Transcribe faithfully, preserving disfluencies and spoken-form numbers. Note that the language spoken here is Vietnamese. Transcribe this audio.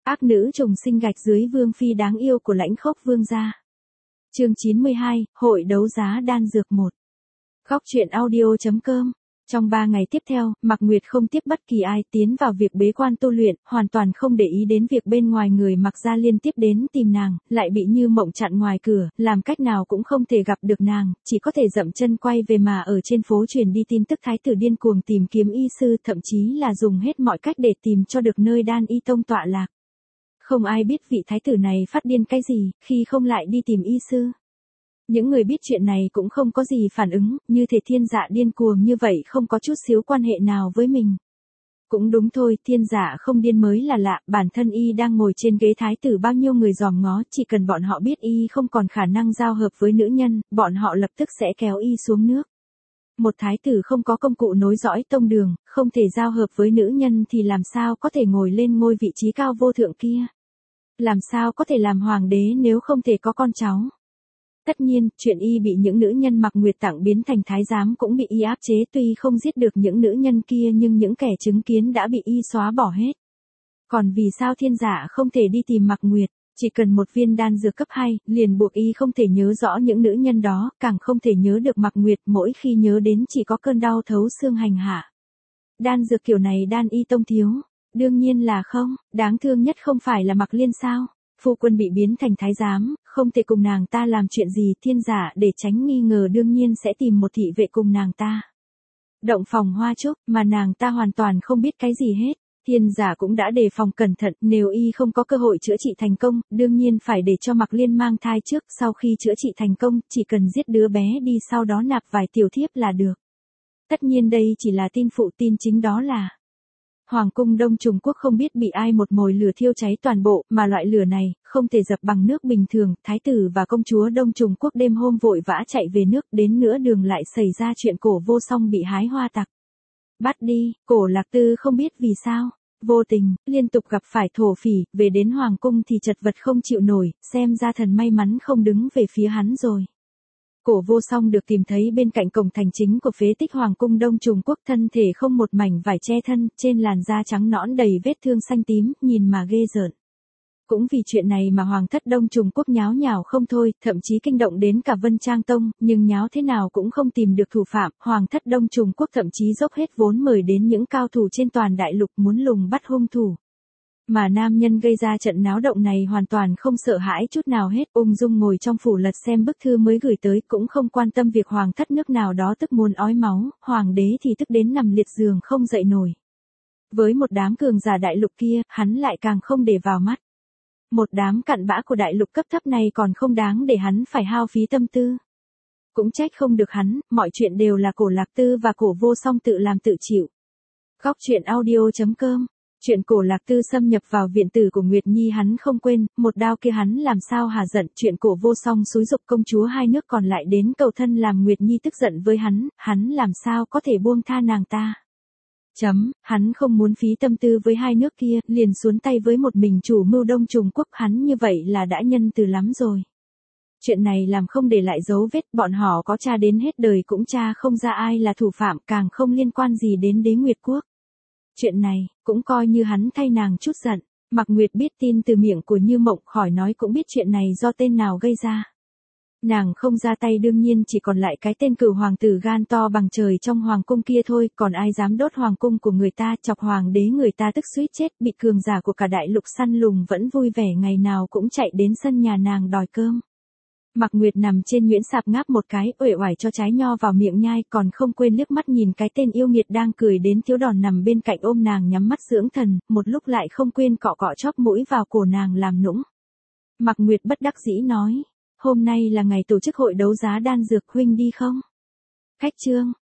Ác nữ trùng sinh gạch dưới vương phi đáng yêu của Lãnh Khốc vương gia. Chương chín mươi hai, hội đấu giá đan dược một. Góc truyện audio chấm com. Trong ba ngày tiếp theo, Mạc Nguyệt không tiếp bất kỳ ai tiến vào việc bế quan tu luyện, hoàn toàn không để ý đến việc bên ngoài người Mạc gia liên tiếp đến tìm nàng, lại bị Như Mộng chặn ngoài cửa, làm cách nào cũng không thể gặp được nàng, chỉ có thể dậm chân quay về mà ở trên phố truyền đi tin tức thái tử điên cuồng tìm kiếm y sư, thậm chí là dùng hết mọi cách để tìm cho được nơi đan y tông tọa lạc. Không ai biết vị thái tử này phát điên cái gì, khi không lại đi tìm y sư. Những người biết chuyện này cũng không có gì phản ứng, như thể Thiên Dạ điên cuồng như vậy không có chút xíu quan hệ nào với mình. Cũng đúng thôi, Thiên Dạ không điên mới là lạ, bản thân y đang ngồi trên ghế thái tử, bao nhiêu người dòm ngó, chỉ cần bọn họ biết y không còn khả năng giao hợp với nữ nhân, bọn họ lập tức sẽ kéo y xuống nước. Một thái tử không có công cụ nối dõi tông đường, không thể giao hợp với nữ nhân thì làm sao có thể ngồi lên ngôi vị trí cao vô thượng kia. Làm sao có thể làm hoàng đế nếu không thể có con cháu. Tất nhiên, chuyện y bị những nữ nhân Mạc Nguyệt tặng biến thành thái giám cũng bị y áp chế, tuy không giết được những nữ nhân kia nhưng những kẻ chứng kiến đã bị y xóa bỏ hết. Còn vì sao Thiên Dạ không thể đi tìm Mạc Nguyệt, chỉ cần một viên đan dược cấp hai, liền buộc y không thể nhớ rõ những nữ nhân đó, càng không thể nhớ được Mạc Nguyệt, mỗi khi nhớ đến chỉ có cơn đau thấu xương hành hạ. Đan dược kiểu này đan y tông thiếu? Đương nhiên là không, đáng thương nhất không phải là Mạc Liên sao? Phu quân bị biến thành thái giám, không thể cùng nàng ta làm chuyện gì, Thiên Dạ để tránh nghi ngờ đương nhiên sẽ tìm một thị vệ cùng nàng ta. Động phòng hoa trúc, mà nàng ta hoàn toàn không biết cái gì hết. Thiên Dạ cũng đã đề phòng cẩn thận, nếu y không có cơ hội chữa trị thành công, đương nhiên phải để cho Mạc Liên mang thai trước, sau khi chữa trị thành công, chỉ cần giết đứa bé đi sau đó nạp vài tiểu thiếp là được. Tất nhiên đây chỉ là tin phụ, tin chính đó là Hoàng cung Đông Trùng Quốc không biết bị ai một mồi lửa thiêu cháy toàn bộ, mà loại lửa này, không thể dập bằng nước bình thường, thái tử và công chúa Đông Trùng Quốc đêm hôm vội vã chạy về nước, đến nửa đường lại xảy ra chuyện Cổ Vô Song bị hái hoa tặc bắt đi, Cổ Lạc Tư không biết vì sao, vô tình, liên tục gặp phải thổ phỉ, về đến Hoàng cung thì chật vật không chịu nổi, xem ra thần may mắn không đứng về phía hắn rồi. Cổ Vô Song được tìm thấy bên cạnh cổng thành chính của phế tích Hoàng cung Đông Trùng Quốc, thân thể không một mảnh vải che thân, trên làn da trắng nõn đầy vết thương xanh tím, nhìn mà ghê rợn. Cũng vì chuyện này mà Hoàng thất Đông Trùng Quốc nháo nhào không thôi, thậm chí kinh động đến cả Vân Trang Tông, nhưng nháo thế nào cũng không tìm được thủ phạm, Hoàng thất Đông Trùng Quốc thậm chí dốc hết vốn mời đến những cao thủ trên toàn đại lục muốn lùng bắt hung thủ. Mà nam nhân gây ra trận náo động này hoàn toàn không sợ hãi chút nào hết, ung dung ngồi trong phủ lật xem bức thư mới gửi tới, cũng không quan tâm việc hoàng thất nước nào đó tức muốn ói máu, hoàng đế thì tức đến nằm liệt giường không dậy nổi. Với một đám cường giả đại lục kia, hắn lại càng không để vào mắt. Một đám cặn bã của đại lục cấp thấp này còn không đáng để hắn phải hao phí tâm tư. Cũng trách không được hắn, mọi chuyện đều là Cổ Lạc Tư và Cổ Vô Song tự làm tự chịu. Góc truyện audio chấm com. Chuyện Cổ Lạc Tư xâm nhập vào viện tử của Nguyệt Nhi hắn không quên, một đao kia hắn làm sao hả giận, chuyện Cổ Vô Song xúi giục công chúa hai nước còn lại đến cầu thân làm Nguyệt Nhi tức giận với hắn, hắn làm sao có thể buông tha nàng ta. Chấm, hắn không muốn phí tâm tư với hai nước kia, liền xuống tay với một mình chủ mưu Đông Trùng Quốc, hắn như vậy là đã nhân từ lắm rồi. Chuyện này làm không để lại dấu vết, bọn họ có tra đến hết đời cũng tra không ra ai là thủ phạm, càng không liên quan gì đến Đế Nguyệt Quốc. Chuyện này, cũng coi như hắn thay nàng chút giận. Mạc Nguyệt biết tin từ miệng của Như Mộng, khỏi nói cũng biết chuyện này do tên nào gây ra. Nàng không ra tay đương nhiên chỉ còn lại cái tên Cửu hoàng tử gan to bằng trời trong hoàng cung kia thôi, còn ai dám đốt hoàng cung của người ta, chọc hoàng đế người ta tức suýt chết, bị cường giả của cả đại lục săn lùng vẫn vui vẻ ngày nào cũng chạy đến sân nhà nàng đòi cơm. Mạc Nguyệt nằm trên nhuyễn sạp ngáp một cái, uể oải cho trái nho vào miệng nhai, còn không quên liếc mắt nhìn cái tên yêu nghiệt đang cười đến thiếu đòn nằm bên cạnh ôm nàng nhắm mắt dưỡng thần, một lúc lại không quên cọ cọ chóp mũi vào cổ nàng làm nũng. Mạc Nguyệt bất đắc dĩ nói, hôm nay là ngày tổ chức hội đấu giá đan dược, huynh đi không? Khách trương,